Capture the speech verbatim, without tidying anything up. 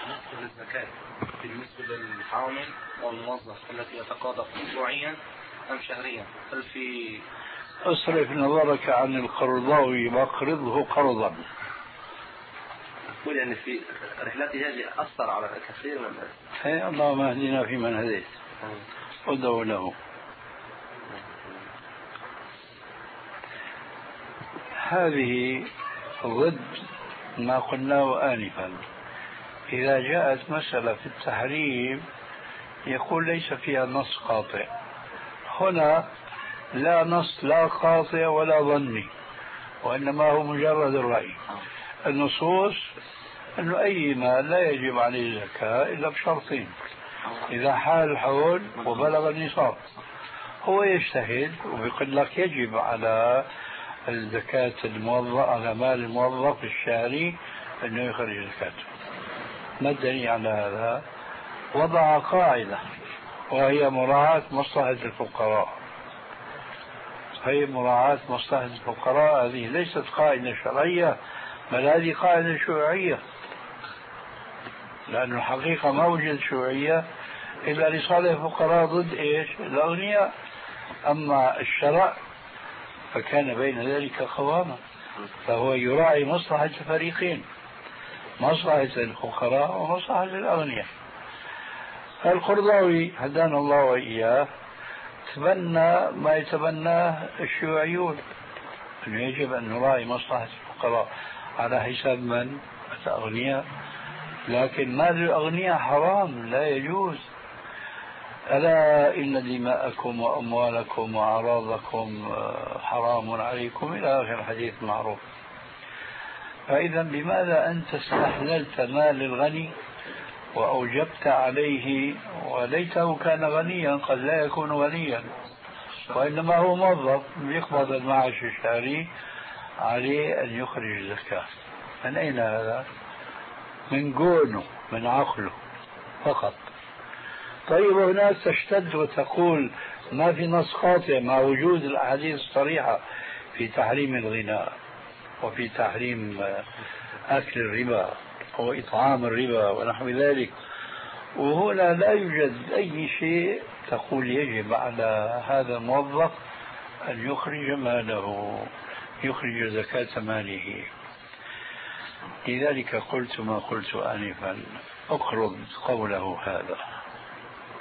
بالنسبة للزكاة بالنسبة للعامل والموظف الذي يتقاضى أسبوعيا أم شهريا؟ هل في اصرف نظرك عن القرضاوي واقرضه قرضا. أقول يعني في رحلتي هذه أثر على كثير من الناس. هي اللهم اهدنا فيمن هديت ادعو له. هذه ضد ما قلناه آنفا. إذا جاءت مسألة في التحريم يقول ليس فيها نص قاطع. هنا لا نص لا قاطع ولا ظني، وإنما هو مجرد الرأي. النصوص أنه أي مال لا يجب عليه الزكاة إلا بشرطين: إذا حال الحول وبلغ النصاب. هو يجتهد ويقول لك يجب على الزكاة الموظف على مال الموظف الشهري أنه يخرج زكاته. ما الدليل على هذا؟ وضع قاعدة وهي مراعاة مصلحة الفقراء. هي مراعاة مصلحة الفقراء هذه ليست قاعدة شرعية، بل هذه قاعدة شيوعية، لأن الحقيقة ما وجد شيوعية إلا لصالح الفقراء ضد إيش؟ الأغنياء. أما الشرع فكان بين ذلك قواما، فهو يراعي مصلحة الفريقين، مصلحة الفقراء ومصلحة الأغنياء. القرضاوي هدانا الله وإياه تبنى ما يتبناه الشيوعيون، أنه يجب أن نراعي مصلحة الفقراء على حساب من؟ الأغنياء. لكن مال الأغنياء حرام لا يجوز. ألا إن دماءكم وأموالكم وأعراضكم حرام عليكم إلى آخر الحديث المعروف. فإذا بماذا أنت استحللت مال الغني وأوجبت عليه، وليته كان غنيا، قد لا يكون غنيا وإنما هو موظف يقبض المعاش الشهري، عليه أن يخرج الزكاة. من أين هذا؟ من جونه، من عقله فقط. طيب هناك تشتد وتقول ما في نص قاطع مع وجود الأحاديث الصريحة في تحريم الغناء وفي تحريم أكل الربا وإطعام الربا ونحو ذلك، وهنا لا يوجد أي شيء تقول يجب على هذا الموظف أن يخرج ماله، يخرج زكاة ماله. لذلك قلت ما قلت آنفا: أقرض قوله هذا.